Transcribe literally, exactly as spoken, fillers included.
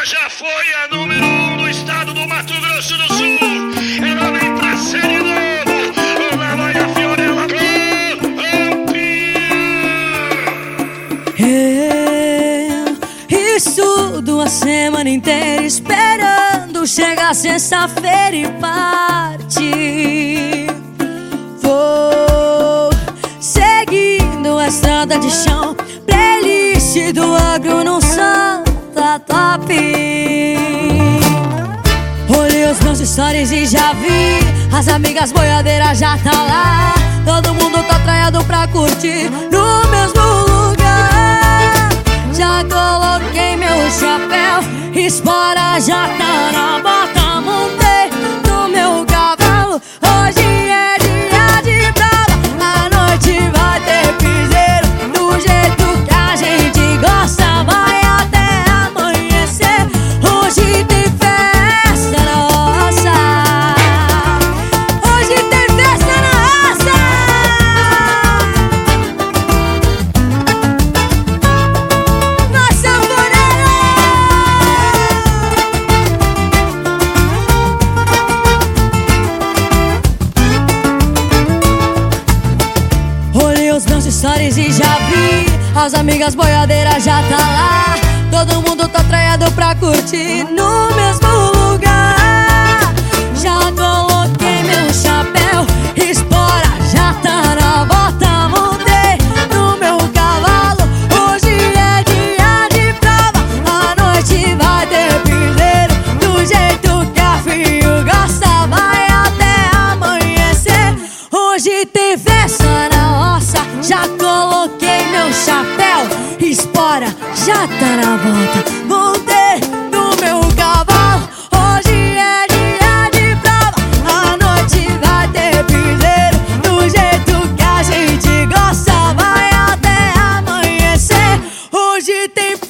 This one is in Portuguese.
já foi a número um do estado do Mato Grosso do Sul. Ela vem pra ser de novo. Lá vai a Fiorella Eu estudo a semana inteira esperando chegar sexta-feira e partir. Vou seguindo a estrada de chão, playlist do agro no Santa Top. Olhei os meus stories e já vi as amigas boiadeiras já tá lá. Todo mundo tá traiado pra curtir no mesmo lugar. Já coloquei meu chapéu, espora já tá na bota. Montei no meu cavalo, hoje é dia de prova. A noite vai ter piseiro, do jeito que a gente gosta. Vai até amanhecer, hoje tem festa na roça. Hoje tem festa na roça. Nós sanfoneiro. Olhei os meus stories e já vi as amigas boiadeiras já tá lá. Todo mundo tá traiado pra curtir no mesmo lugar. Já coloquei meu chapéu, espora já tá na bota. Montei no meu cavalo, hoje é dia de prova. A noite vai ter piseiro, do jeito que a Fio gosta. Vai até amanhecer, hoje tem festa na roça. Já coloquei meu chapéu, espora já tá na volta. Montei no meu cavalo, hoje é dia de prova. A noite vai ter piseiro, do jeito que a gente gosta. Vai até amanhecer, hoje tem